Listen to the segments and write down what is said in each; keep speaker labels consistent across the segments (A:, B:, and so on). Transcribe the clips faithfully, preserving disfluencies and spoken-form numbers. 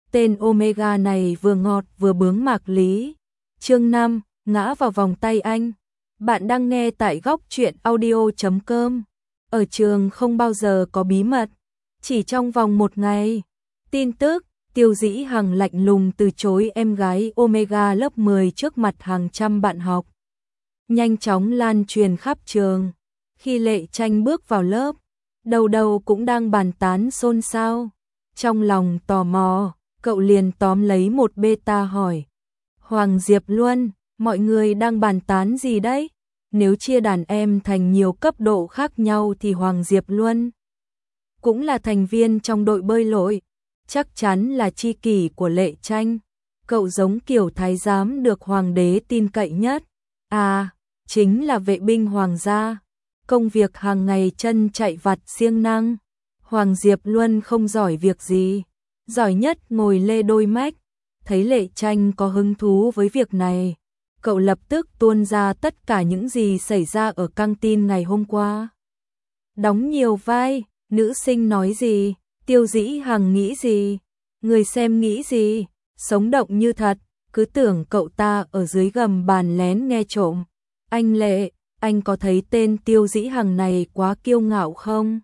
A: Tên Omega này vừa ngọt vừa bướng Mạc Lý. Chương năm, ngã vào vòng tay anh. Bạn đang nghe tại góc truyện audio chấm com. Ở trường không bao giờ có bí mật. Chỉ trong vòng một ngày. Tin tức, Tiêu Dĩ Hằng lạnh lùng từ chối em gái Omega lớp mười trước mặt hàng trăm bạn học. Nhanh chóng lan truyền khắp trường. Khi Lệ Tranh bước vào lớp, đầu đầu cũng đang bàn tán xôn xao. Trong lòng tò mò, cậu liền tóm lấy một beta hỏi. Hoàng Diệp Luân, mọi người đang bàn tán gì đấy? Nếu chia đàn em thành nhiều cấp độ khác nhau thì Hoàng Diệp Luân cũng là thành viên trong đội bơi lội, chắc chắn là tri kỷ của Lệ Tranh. Cậu giống kiểu thái giám được hoàng đế tin cậy nhất. À, chính là vệ binh hoàng gia. Công việc hàng ngày chân chạy vặt siêng năng. Hoàng Diệp Luân không giỏi việc gì, giỏi nhất ngồi lê đôi mách. Thấy Lệ Tranh có hứng thú với việc này, cậu lập tức tuôn ra tất cả những gì xảy ra ở căng tin ngày hôm qua. Đóng nhiều vai, nữ sinh nói gì, Tiêu Dĩ Hằng nghĩ gì, người xem nghĩ gì, sống động như thật, cứ tưởng cậu ta ở dưới gầm bàn lén nghe trộm. Anh Lệ, anh có thấy tên Tiêu Dĩ Hằng này quá kiêu ngạo không?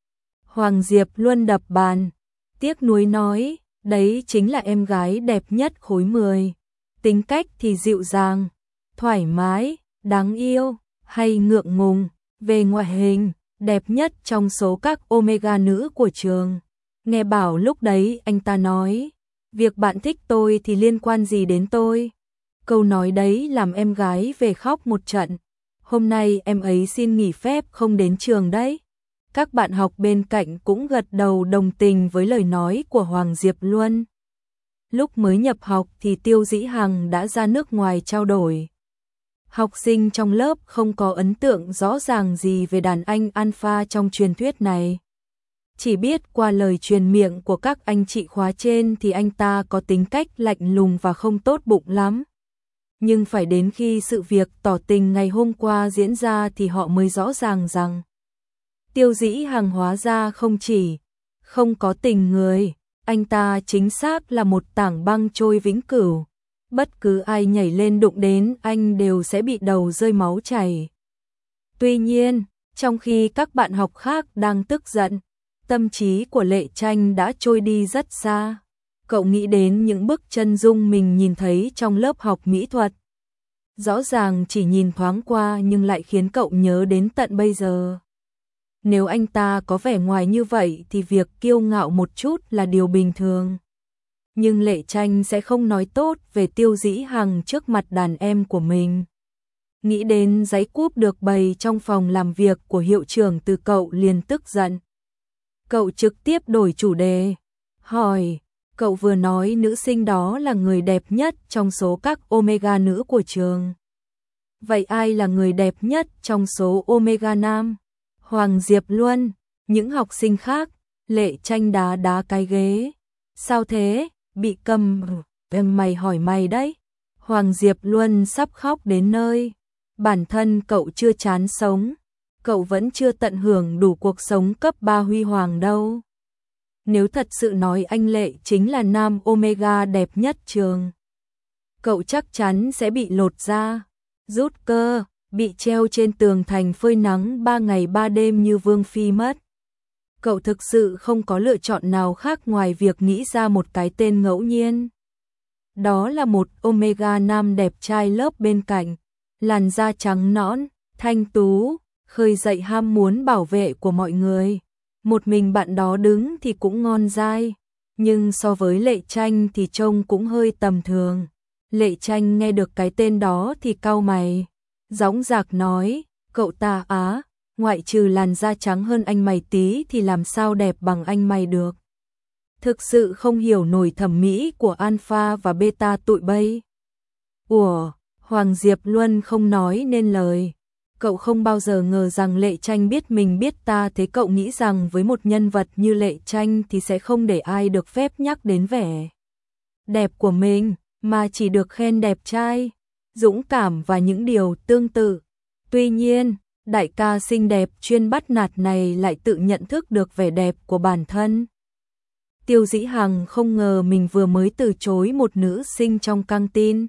A: Hoàng Diệp Luân đập bàn, tiếc nuối nói, đấy chính là em gái đẹp nhất khối mười. Tính cách thì dịu dàng, thoải mái, đáng yêu, hay ngượng ngùng, về ngoại hình, đẹp nhất trong số các Omega nữ của trường. Nghe bảo lúc đấy anh ta nói, việc bạn thích tôi thì liên quan gì đến tôi? Câu nói đấy làm em gái về khóc một trận. Hôm nay em ấy xin nghỉ phép không đến trường đấy. Các bạn học bên cạnh cũng gật đầu đồng tình với lời nói của Hoàng Diệp Luân. Lúc mới nhập học thì Tiêu Dĩ Hằng đã ra nước ngoài trao đổi. Học sinh trong lớp không có ấn tượng rõ ràng gì về đàn anh alpha trong truyền thuyết này. Chỉ biết qua lời truyền miệng của các anh chị khóa trên thì anh ta có tính cách lạnh lùng và không tốt bụng lắm. Nhưng phải đến khi sự việc tỏ tình ngày hôm qua diễn ra thì họ mới rõ ràng rằng Tiêu Dĩ Hằng hóa ra không chỉ không có tình người, anh ta chính xác là một tảng băng trôi vĩnh cửu. Bất cứ ai nhảy lên đụng đến anh đều sẽ bị đầu rơi máu chảy. Tuy nhiên, trong khi các bạn học khác đang tức giận, tâm trí của Lệ Tranh đã trôi đi rất xa. Cậu nghĩ đến những bức chân dung mình nhìn thấy trong lớp học mỹ thuật. Rõ ràng chỉ nhìn thoáng qua nhưng lại khiến cậu nhớ đến tận bây giờ. Nếu anh ta có vẻ ngoài như vậy thì việc kiêu ngạo một chút là điều bình thường. Nhưng Lệ Tranh sẽ không nói tốt về Tiêu Dĩ Hằng trước mặt đàn em của mình. Nghĩ đến giấy cúp được bày trong phòng làm việc của hiệu trưởng từ cậu liền tức giận. Cậu trực tiếp đổi chủ đề. Hỏi, cậu vừa nói nữ sinh đó là người đẹp nhất trong số các Omega nữ của trường. Vậy ai là người đẹp nhất trong số Omega nam? Hoàng Diệp Luân, những học sinh khác. Lệ Tranh đá đá cái ghế. Sao thế? Bị cầm. Em mày hỏi mày đấy. Hoàng Diệp Luân sắp khóc đến nơi. Bản thân cậu chưa chán sống. Cậu vẫn chưa tận hưởng đủ cuộc sống cấp ba huy hoàng đâu. Nếu thật sự nói anh Lệ chính là nam Omega đẹp nhất trường, cậu chắc chắn sẽ bị lột da, rút cơ, bị treo trên tường thành phơi nắng ba ngày ba đêm như Vương Phi mất. Cậu thực sự không có lựa chọn nào khác ngoài việc nghĩ ra một cái tên ngẫu nhiên. Đó là một Omega nam đẹp trai lớp bên cạnh, làn da trắng nõn, thanh tú, khơi dậy ham muốn bảo vệ của mọi người. Một mình bạn đó đứng thì cũng ngon dai, nhưng so với Lệ Tranh thì trông cũng hơi tầm thường. Lệ Tranh nghe được cái tên đó thì cau mày, dõng dạc nói, cậu ta á, ngoại trừ làn da trắng hơn anh mày tí thì làm sao đẹp bằng anh mày được. Thực sự không hiểu nổi thẩm mỹ của alpha và beta tụi bay. Ủa, Hoàng Diệp Luân không nói nên lời. Cậu không bao giờ ngờ rằng Lệ Tranh biết mình biết ta, thế cậu nghĩ rằng với một nhân vật như Lệ Tranh thì sẽ không để ai được phép nhắc đến vẻ đẹp của mình, mà chỉ được khen đẹp trai, dũng cảm và những điều tương tự. Tuy nhiên, đại ca xinh đẹp chuyên bắt nạt này lại tự nhận thức được vẻ đẹp của bản thân. Tiêu Dĩ Hằng không ngờ mình vừa mới từ chối một nữ sinh trong căng tin.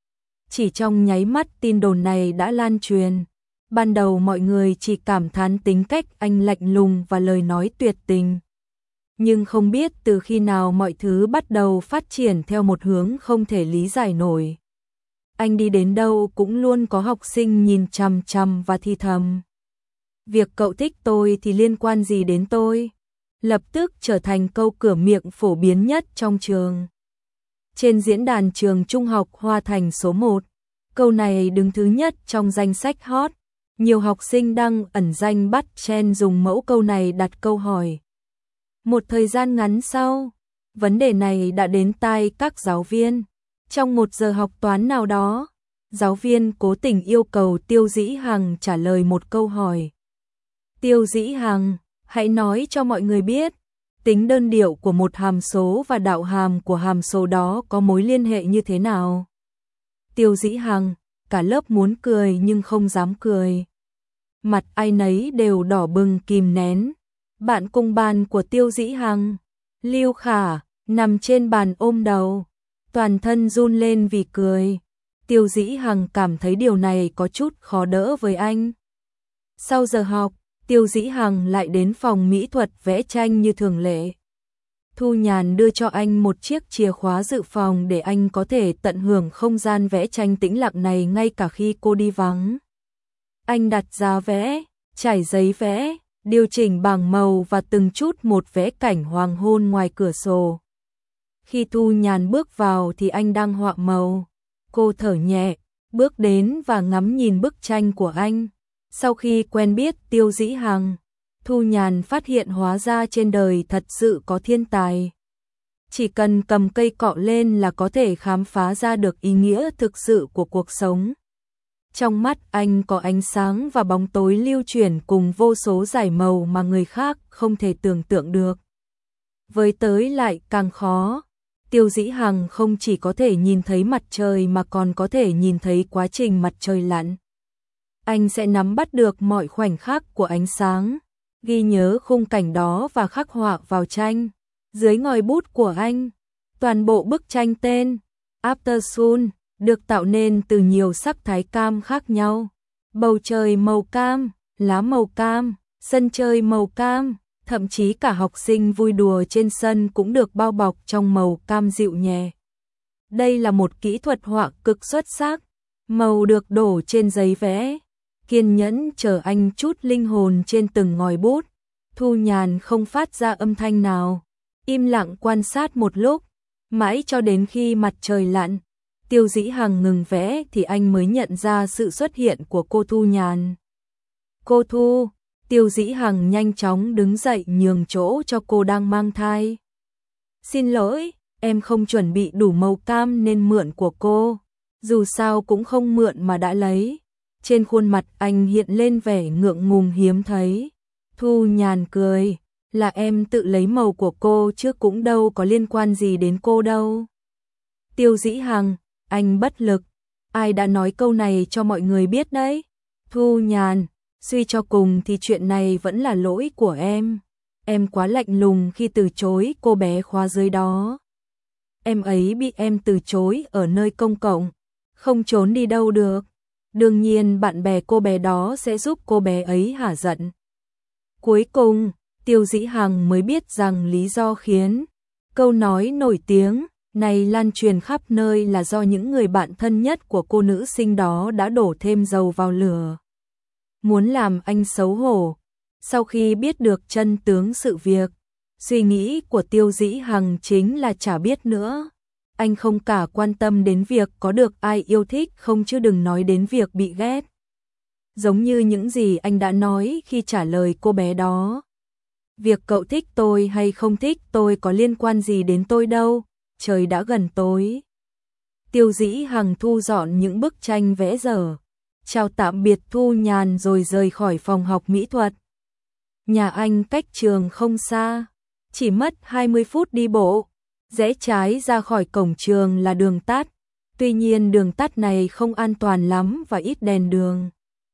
A: Chỉ trong nháy mắt tin đồn này đã lan truyền. Ban đầu mọi người chỉ cảm thán tính cách anh lạnh lùng và lời nói tuyệt tình. Nhưng không biết từ khi nào mọi thứ bắt đầu phát triển theo một hướng không thể lý giải nổi. Anh đi đến đâu cũng luôn có học sinh nhìn chằm chằm và thì thầm. Việc cậu thích tôi thì liên quan gì đến tôi? Lập tức trở thành câu cửa miệng phổ biến nhất trong trường. Trên diễn đàn trường trung học Hoa Thành số một, câu này đứng thứ nhất trong danh sách hot. Nhiều học sinh đăng ẩn danh bắt chen dùng mẫu câu này đặt câu hỏi. Một thời gian ngắn sau, vấn đề này đã đến tai các giáo viên. Trong một giờ học toán nào đó, giáo viên cố tình yêu cầu Tiêu Dĩ Hằng trả lời một câu hỏi. Tiêu Dĩ Hằng, hãy nói cho mọi người biết, tính đơn điệu của một hàm số và đạo hàm của hàm số đó có mối liên hệ như thế nào? Tiêu Dĩ Hằng, cả lớp muốn cười nhưng không dám cười. Mặt ai nấy đều đỏ bừng kìm nén. Bạn cùng bàn của Tiêu Dĩ Hằng, Lưu Khả, nằm trên bàn ôm đầu, toàn thân run lên vì cười. Tiêu Dĩ Hằng cảm thấy điều này có chút khó đỡ với anh. Sau giờ học, Tiêu Dĩ Hằng lại đến phòng mỹ thuật vẽ tranh như thường lệ. Thu Nhàn đưa cho anh một chiếc chìa khóa dự phòng để anh có thể tận hưởng không gian vẽ tranh tĩnh lặng này ngay cả khi cô đi vắng. Anh đặt giá vẽ, trải giấy vẽ, điều chỉnh bảng màu và từng chút một vẽ cảnh hoàng hôn ngoài cửa sổ. Khi Thu Nhàn bước vào thì anh đang họa màu. Cô thở nhẹ, bước đến và ngắm nhìn bức tranh của anh. Sau khi quen biết Tiêu Dĩ Hằng, Thu Nhàn phát hiện hóa ra trên đời thật sự có thiên tài. Chỉ cần cầm cây cọ lên là có thể khám phá ra được ý nghĩa thực sự của cuộc sống. Trong mắt anh có ánh sáng và bóng tối lưu chuyển cùng vô số giải màu mà người khác không thể tưởng tượng được. Với tới lại càng khó. Tiêu Dĩ Hằng không chỉ có thể nhìn thấy mặt trời mà còn có thể nhìn thấy quá trình mặt trời lặn. Anh sẽ nắm bắt được mọi khoảnh khắc của ánh sáng, ghi nhớ khung cảnh đó và khắc họa vào tranh. Dưới ngòi bút của anh, toàn bộ bức tranh tên Aftersun được tạo nên từ nhiều sắc thái cam khác nhau. Bầu trời màu cam, lá màu cam, sân chơi màu cam, thậm chí cả học sinh vui đùa trên sân cũng được bao bọc trong màu cam dịu nhẹ. Đây là một kỹ thuật họa cực xuất sắc. Màu được đổ trên giấy vẽ, kiên nhẫn chờ anh chút linh hồn trên từng ngòi bút. Thu Nhàn không phát ra âm thanh nào, im lặng quan sát một lúc, mãi cho đến khi mặt trời lặn, Tiêu Dĩ Hằng ngừng vẽ thì anh mới nhận ra sự xuất hiện của cô Thu Nhàn. Cô Thu, Tiêu Dĩ Hằng nhanh chóng đứng dậy nhường chỗ cho cô đang mang thai. Xin lỗi, em không chuẩn bị đủ màu cam nên mượn của cô. Dù sao cũng không mượn mà đã lấy. Trên khuôn mặt anh hiện lên vẻ ngượng ngùng hiếm thấy. Thu Nhàn cười, là em tự lấy màu của cô chứ cũng đâu có liên quan gì đến cô đâu. Tiêu Dĩ Hằng, anh bất lực. Ai đã nói câu này cho mọi người biết đấy? Thu Nhàn, suy cho cùng thì chuyện này vẫn là lỗi của em. Em quá lạnh lùng khi từ chối cô bé khóa dưới đó. Em ấy bị em từ chối ở nơi công cộng, không trốn đi đâu được. Đương nhiên bạn bè cô bé đó sẽ giúp cô bé ấy hả giận. Cuối cùng, Tiêu Dĩ Hằng mới biết rằng lý do khiến câu nói nổi tiếng này lan truyền khắp nơi là do những người bạn thân nhất của cô nữ sinh đó đã đổ thêm dầu vào lửa. Muốn làm anh xấu hổ. Sau khi biết được chân tướng sự việc, suy nghĩ của Tiêu Dĩ Hằng chính là chả biết nữa. Anh không cả quan tâm đến việc có được ai yêu thích không chứ đừng nói đến việc bị ghét. Giống như những gì anh đã nói khi trả lời cô bé đó. Việc cậu thích tôi hay không thích tôi có liên quan gì đến tôi đâu, trời đã gần tối. Tiêu Dĩ Hằng thu dọn những bức tranh vẽ dở, chào tạm biệt Thu Nhàn rồi rời khỏi phòng học mỹ thuật. Nhà anh cách trường không xa, chỉ mất hai mươi phút đi bộ. Rẽ trái ra khỏi cổng trường là đường tắt, tuy nhiên đường tắt này không an toàn lắm và ít đèn đường.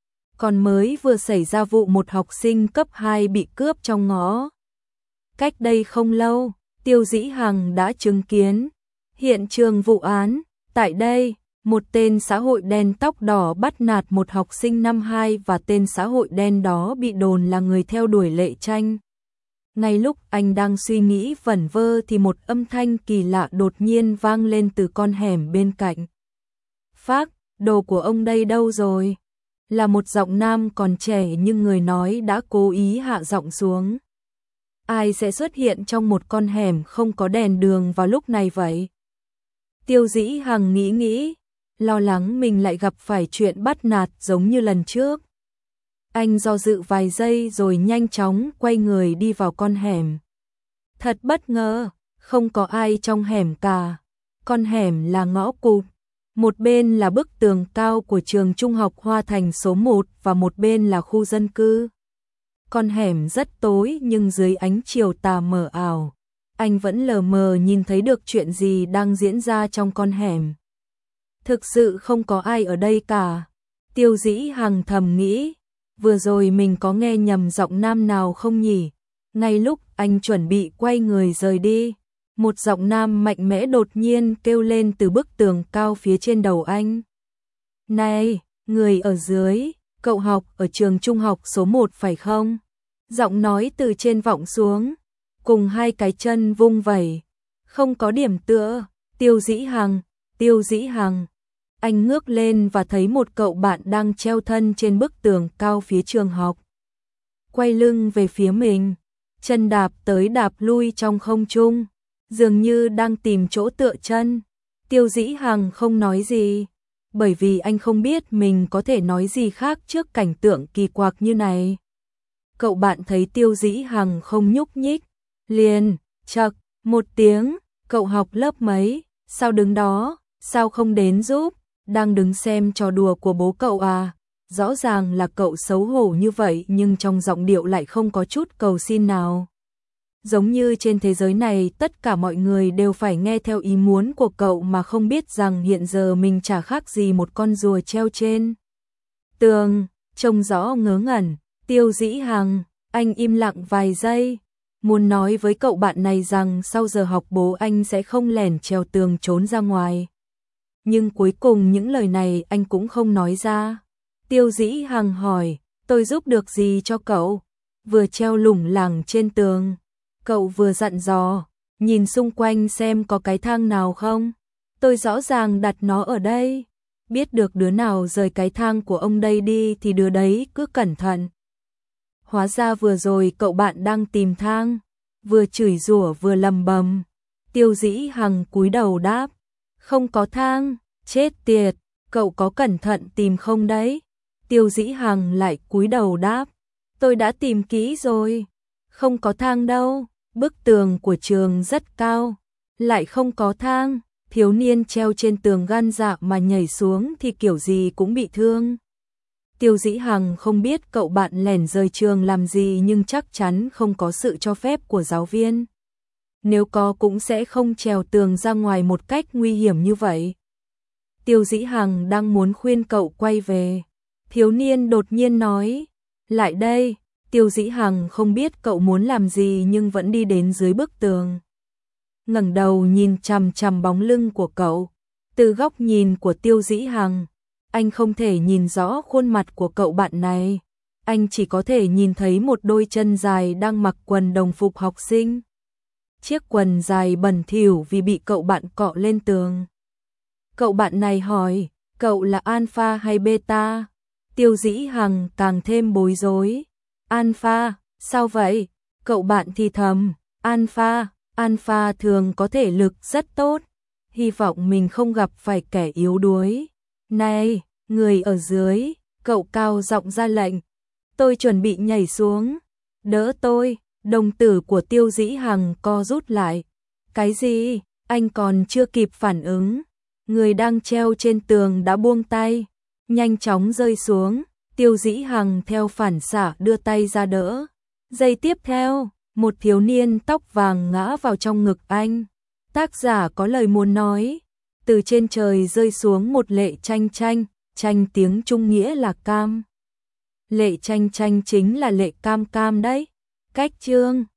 A: Còn mới vừa xảy ra vụ một học sinh cấp hai bị cướp trong ngõ. Cách đây không lâu, Tiêu Dĩ Hằng đã chứng kiến hiện trường vụ án. Tại đây, một tên xã hội đen tóc đỏ bắt nạt một học sinh năm hai và tên xã hội đen đó bị đồn là người theo đuổi Lệ Tranh. Ngay lúc anh đang suy nghĩ vẩn vơ thì một âm thanh kỳ lạ đột nhiên vang lên từ con hẻm bên cạnh. Phác, đồ của ông đây đâu rồi? Là một giọng nam còn trẻ nhưng người nói đã cố ý hạ giọng xuống. Ai sẽ xuất hiện trong một con hẻm không có đèn đường vào lúc này vậy? Tiêu Dĩ Hằng nghĩ nghĩ, lo lắng mình lại gặp phải chuyện bắt nạt giống như lần trước. Anh do dự vài giây rồi nhanh chóng quay người đi vào con hẻm. Thật bất ngờ, không có ai trong hẻm cả. Con hẻm là ngõ cụt. Một bên là bức tường cao của trường trung học Hoa Thành số một và một bên là khu dân cư. Con hẻm rất tối nhưng dưới ánh chiều tà mờ ảo, anh vẫn lờ mờ nhìn thấy được chuyện gì đang diễn ra trong con hẻm. Thực sự không có ai ở đây cả. Tiêu Dĩ Hằng thầm nghĩ, vừa rồi mình có nghe nhầm giọng nam nào không nhỉ? Ngay lúc anh chuẩn bị quay người rời đi, một giọng nam mạnh mẽ đột nhiên kêu lên từ bức tường cao phía trên đầu anh. Này, người ở dưới, cậu học ở trường trung học số một phải không? Giọng nói từ trên vọng xuống, cùng hai cái chân vung vẩy, không có điểm tựa. Tiêu Dĩ Hằng, Tiêu Dĩ Hằng. Anh ngước lên và thấy một cậu bạn đang treo thân trên bức tường cao phía trường học. Quay lưng về phía mình, chân đạp tới đạp lui trong không trung, dường như đang tìm chỗ tựa chân. Tiêu Dĩ Hằng không nói gì, bởi vì anh không biết mình có thể nói gì khác trước cảnh tượng kỳ quặc như này. Cậu bạn thấy Tiêu Dĩ Hằng không nhúc nhích, liền, chậc, một tiếng, cậu học lớp mấy, sao đứng đó, sao không đến giúp, đang đứng xem trò đùa của bố cậu à? Rõ ràng là cậu xấu hổ như vậy nhưng trong giọng điệu lại không có chút cầu xin nào. Giống như trên thế giới này tất cả mọi người đều phải nghe theo ý muốn của cậu mà không biết rằng hiện giờ mình chả khác gì một con rùa treo trên tường, trông rõ ngớ ngẩn. Tiêu Dĩ Hằng, anh im lặng vài giây, muốn nói với cậu bạn này rằng sau giờ học bố anh sẽ không lẻn trèo tường trốn ra ngoài. Nhưng cuối cùng những lời này anh cũng không nói ra. Tiêu Dĩ Hằng hỏi, tôi giúp được gì cho cậu? Vừa treo lủng lẳng trên tường, cậu vừa dặn dò, nhìn xung quanh xem có cái thang nào không? Tôi rõ ràng đặt nó ở đây. Biết được đứa nào rời cái thang của ông đây đi thì đứa đấy cứ cẩn thận. Hóa ra vừa rồi cậu bạn đang tìm thang, vừa chửi rủa vừa lầm bầm. Tiêu Dĩ Hằng cúi đầu đáp, không có thang, chết tiệt, cậu có cẩn thận tìm không đấy? Tiêu Dĩ Hằng lại cúi đầu đáp, tôi đã tìm kỹ rồi, không có thang đâu, bức tường của trường rất cao, lại không có thang, thiếu niên treo trên tường gan dạ mà nhảy xuống thì kiểu gì cũng bị thương. Tiêu Dĩ Hằng không biết cậu bạn lẻn rời trường làm gì nhưng chắc chắn không có sự cho phép của giáo viên. Nếu có cũng sẽ không trèo tường ra ngoài một cách nguy hiểm như vậy. Tiêu Dĩ Hằng đang muốn khuyên cậu quay về. Thiếu niên đột nhiên nói, lại đây. Tiêu Dĩ Hằng không biết cậu muốn làm gì nhưng vẫn đi đến dưới bức tường. Ngẩng đầu nhìn chằm chằm bóng lưng của cậu. Từ góc nhìn của Tiêu Dĩ Hằng, anh không thể nhìn rõ khuôn mặt của cậu bạn này. Anh chỉ có thể nhìn thấy một đôi chân dài đang mặc quần đồng phục học sinh. Chiếc quần dài bẩn thỉu vì bị cậu bạn cọ lên tường. Cậu bạn này hỏi, cậu là alpha hay beta? Tiêu Dĩ Hằng càng thêm bối rối. Alpha, sao vậy? Cậu bạn thì thầm, alpha, alpha thường có thể lực rất tốt. Hy vọng mình không gặp phải kẻ yếu đuối. Này, người ở dưới, cậu cao giọng ra lệnh. Tôi chuẩn bị nhảy xuống. Đỡ tôi, đồng tử của Tiêu Dĩ Hằng co rút lại. Cái gì? Anh còn chưa kịp phản ứng. Người đang treo trên tường đã buông tay, nhanh chóng rơi xuống. Tiêu Dĩ Hằng theo phản xạ đưa tay ra đỡ. Giây tiếp theo, một thiếu niên tóc vàng ngã vào trong ngực anh. Tác giả có lời muốn nói. Từ trên trời rơi xuống một Lệ Tranh Tranh, tranh tiếng Trung nghĩa là cam. Lệ Tranh Tranh chính là Lệ Cam Cam đấy. Cách chương